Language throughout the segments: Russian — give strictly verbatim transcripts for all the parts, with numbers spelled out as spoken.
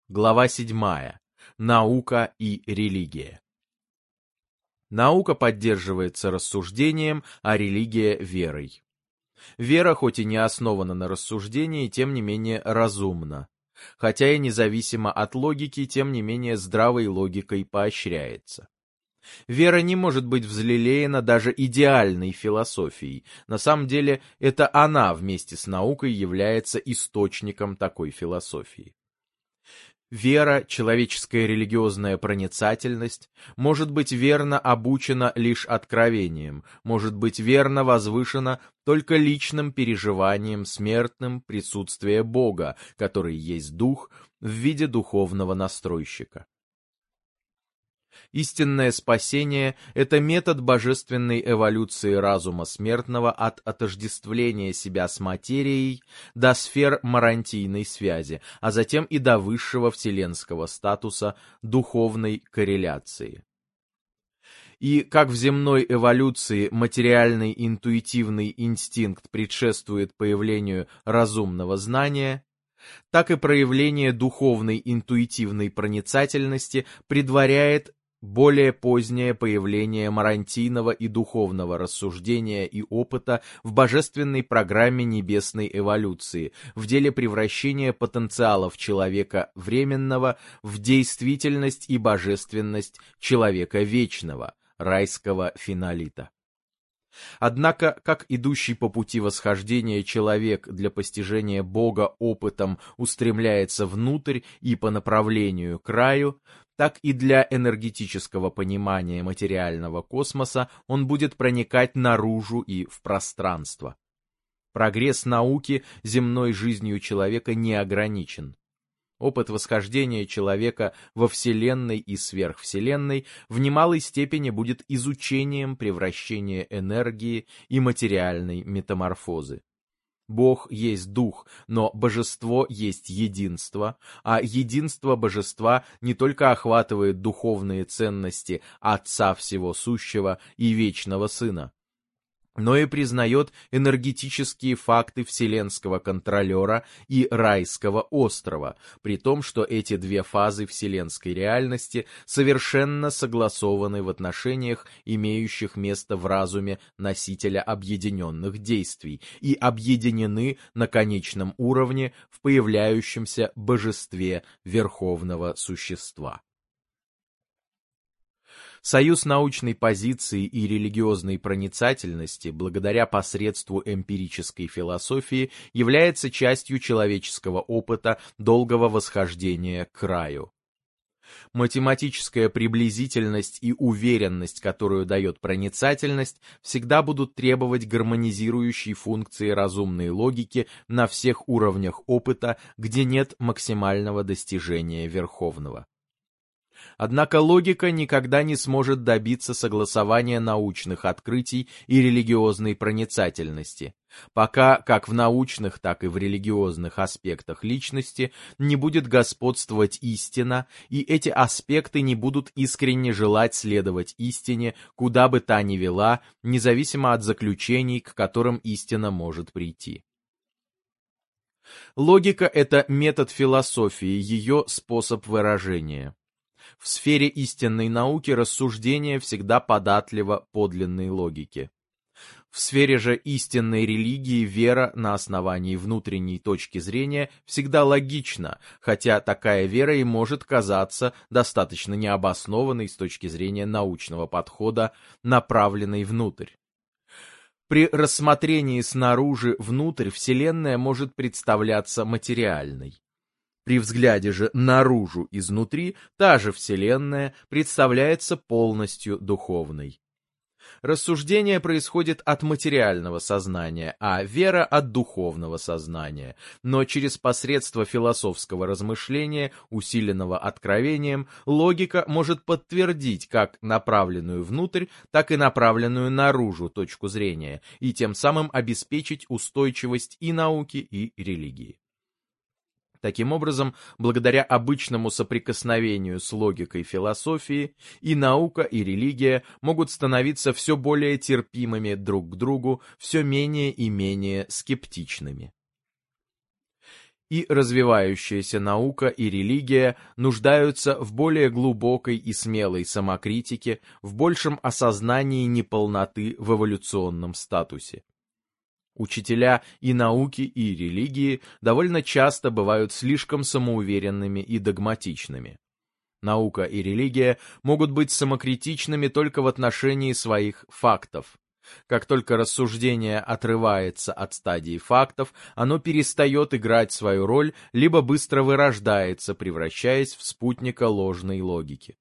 Глава седьмая. Наука и религия. Наука поддерживается рассуждением, а религия — верой. Вера, хоть и не основана на рассуждении, тем не менее разумна. Хотя и независимо от логики, тем не менее здравой логикой поощряется. Вера не может быть взлелеяна даже идеальной философией. На самом деле, это она вместе с наукой является источником такой философии. Вера, человеческая религиозная проницательность, может быть верно обучена лишь откровением, может быть верно возвышена только личным переживанием смертным присутствия Бога, который есть Дух в виде духовного настройщика. Истинное спасение — это метод божественной эволюции разума смертного от отождествления себя с материей до сфер марантийной связи, а затем и до высшего вселенского статуса духовной корреляции. И как в земной эволюции материальный интуитивный инстинкт предшествует появлению разумного знания, так и проявление духовной интуитивной проницательности предваряет более позднее появление марантийного и духовного рассуждения и опыта в божественной программе небесной эволюции, в деле превращения потенциалов человека временного в действительность и божественность человека вечного, райского финолита. Однако, как идущий по пути восхождения человек для постижения Бога опытом устремляется внутрь и по направлению к раю, так и для энергетического понимания материального космоса он будет проникать наружу и в пространство. Прогресс науки земной жизнью человека не ограничен. Опыт восхождения человека во Вселенной и сверхвселенной в немалой степени будет изучением превращения энергии и материальной метаморфозы. Бог есть дух, но божество есть единство, а единство божества не только охватывает духовные ценности Отца Всего Сущего и Вечного Сына, но и признает энергетические факты вселенского контролера и райского острова, при том, что эти две фазы вселенской реальности совершенно согласованы в отношениях, имеющих место в разуме носителя объединенных действий, и объединены на конечном уровне в появляющемся божестве Верховного Существа. Союз научной позиции и религиозной проницательности, благодаря посредству эмпирической философии, является частью человеческого опыта долгого восхождения к раю. Математическая приблизительность и уверенность, которую дает проницательность, всегда будут требовать гармонизирующей функции разумной логики на всех уровнях опыта, где нет максимального достижения верховного. Однако логика никогда не сможет добиться согласования научных открытий и религиозной проницательности, пока как в научных, так и в религиозных аспектах личности не будет господствовать истина, и эти аспекты не будут искренне желать следовать истине, куда бы та ни вела, независимо от заключений, к которым истина может прийти. Логика — это метод философии, ее способ выражения. В сфере истинной науки рассуждение всегда податливо подлинной логике. В сфере же истинной религии вера на основании внутренней точки зрения всегда логична, хотя такая вера и может казаться достаточно необоснованной с точки зрения научного подхода, направленной внутрь. При рассмотрении снаружи внутрь Вселенная может представляться материальной. При взгляде же наружу изнутри та же Вселенная представляется полностью духовной. Рассуждение происходит от материального сознания, а вера от духовного сознания, но через посредство философского размышления, усиленного откровением, логика может подтвердить как направленную внутрь, так и направленную наружу точку зрения, и тем самым обеспечить устойчивость и науки, и религии. Таким образом, благодаря обычному соприкосновению с логикой философии, и наука, и религия могут становиться все более терпимыми друг к другу, все менее и менее скептичными. И развивающаяся наука и религия нуждаются в более глубокой и смелой самокритике, в большем осознании неполноты в эволюционном статусе. Учителя и науки, и религии довольно часто бывают слишком самоуверенными и догматичными. Наука и религия могут быть самокритичными только в отношении своих фактов. Как только рассуждение отрывается от стадии фактов, оно перестает играть свою роль, либо быстро вырождается, превращаясь в спутника ложной логики.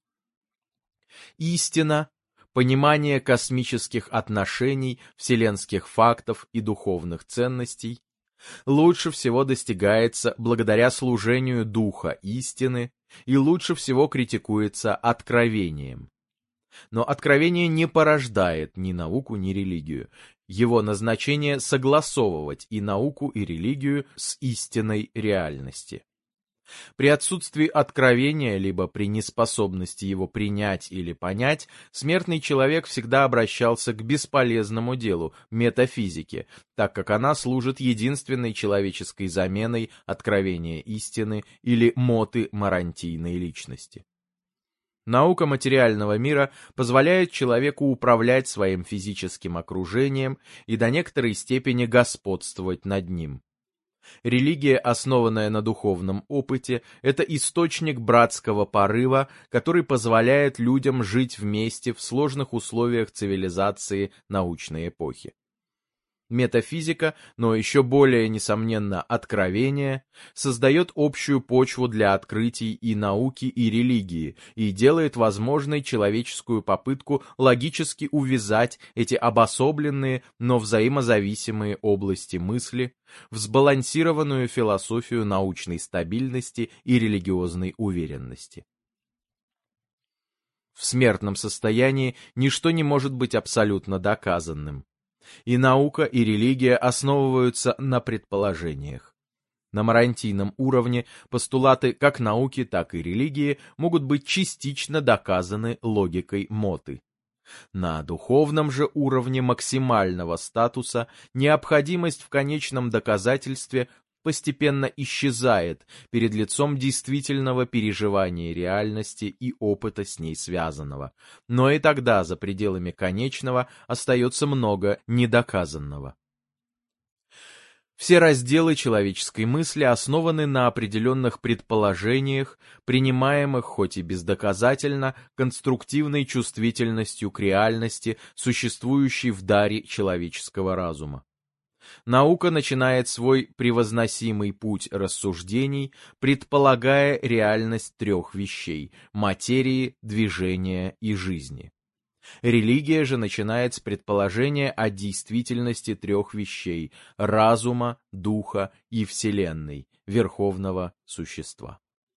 Истина, понимание космических отношений, вселенских фактов и духовных ценностей лучше всего достигается благодаря служению духа истины и лучше всего критикуется откровением. Но откровение не порождает ни науку, ни религию. Его назначение — согласовывать и науку, и религию с истинной реальности. При отсутствии откровения, либо при неспособности его принять или понять, смертный человек всегда обращался к бесполезному делу — метафизике, так как она служит единственной человеческой заменой откровения истины или моты марантийной личности. Наука материального мира позволяет человеку управлять своим физическим окружением и до некоторой степени господствовать над ним. Религия, основанная на духовном опыте, это источник братского порыва, который позволяет людям жить вместе в сложных условиях цивилизации научной эпохи. Метафизика, но еще более, несомненно, откровение, создает общую почву для открытий и науки, и религии, и делает возможной человеческую попытку логически увязать эти обособленные, но взаимозависимые области мысли в сбалансированную философию научной стабильности и религиозной уверенности. В смертном состоянии ничто не может быть абсолютно доказанным. И наука, и религия основываются на предположениях. На марантийном уровне постулаты как науки, так и религии могут быть частично доказаны логикой моты. На духовном же уровне максимального статуса необходимость в конечном доказательстве постепенно исчезает перед лицом действительного переживания реальности и опыта с ней связанного, но и тогда за пределами конечного остается много недоказанного. Все разделы человеческой мысли основаны на определенных предположениях, принимаемых, хоть и бездоказательно, конструктивной чувствительностью к реальности, существующей в даре человеческого разума. Наука начинает свой превозносимый путь рассуждений, предполагая реальность трех вещей — материи, движения и жизни. Религия же начинает с предположения о действительности трех вещей — разума, духа и вселенной, верховного существа.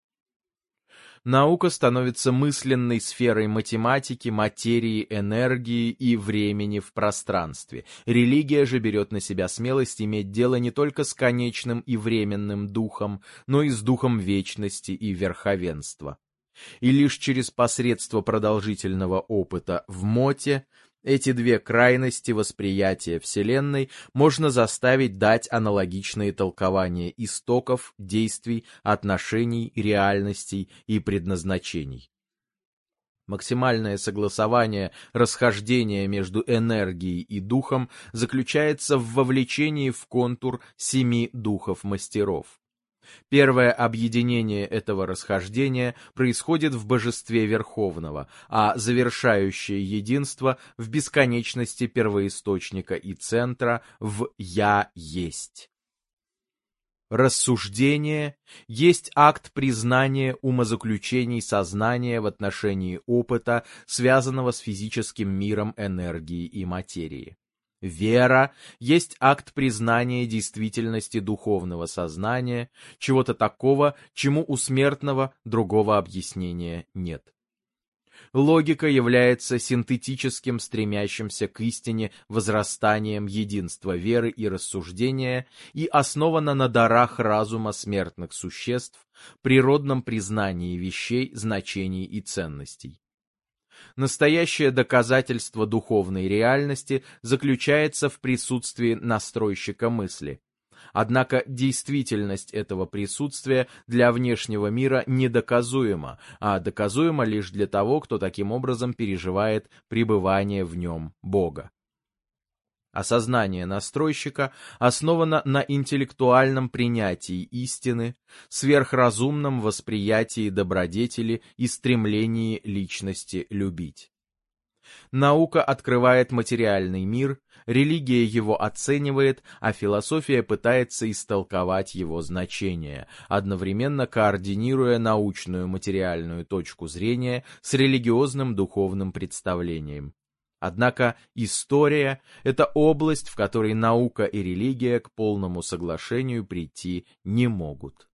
Наука становится мысленной сферой математики, материи, энергии и времени в пространстве. Религия же берет на себя смелость иметь дело не только с конечным и временным духом, но и с духом вечности и верховенства. И лишь через посредство продолжительного опыта в моте эти две крайности восприятия Вселенной можно заставить дать аналогичные толкования истоков, действий, отношений, реальностей и предназначений. Максимальное согласование расхождения между энергией и духом заключается в вовлечении в контур семи духов мастеров. Первое объединение этого расхождения происходит в божестве Верховного, а завершающее единство в бесконечности первоисточника и центра в «Я есть». Рассуждение есть акт признания умозаключений сознания в отношении опыта, связанного с физическим миром энергии и материи. Вера есть акт признания действительности духовного сознания, чего-то такого, чему у смертного другого объяснения нет. Логика является синтетическим, стремящимся к истине возрастанием единства веры и рассуждения и основана на дарах разума смертных существ, природном признании вещей, значений и ценностей. Настоящее доказательство духовной реальности заключается в присутствии настройщика мысли. Однако действительность этого присутствия для внешнего мира недоказуема, а доказуема лишь для того, кто таким образом переживает пребывание в нем Бога. Осознание настройщика основано на интеллектуальном принятии истины, сверхразумном восприятии добродетели и стремлении личности любить. Наука открывает материальный мир, религия его оценивает, а философия пытается истолковать его значение, одновременно координируя научную материальную точку зрения с религиозным духовным представлением. Однако история – это область, в которой наука и религия к полному соглашению прийти не могут.